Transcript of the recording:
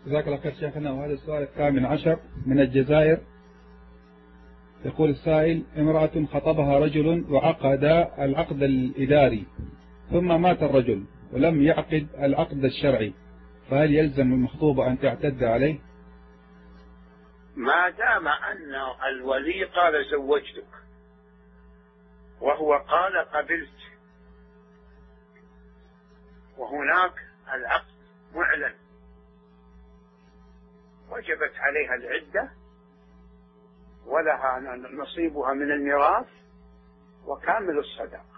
جزاك الله خير شيخنا. وهذا السؤال الثامن عشر من الجزائر. يقول السائل: امرأة خطبها رجل وعقد العقد الإداري، ثم مات الرجل ولم يعقد العقد الشرعي، فهل يلزم المخطوبة أن تعتد عليه؟ ما دام أن الولي قال زوجتك وهو قال قبلت، وهناك العقد معلن، وجبت عليها العدة ولها نصيبها من الميراث وكامل الصداق.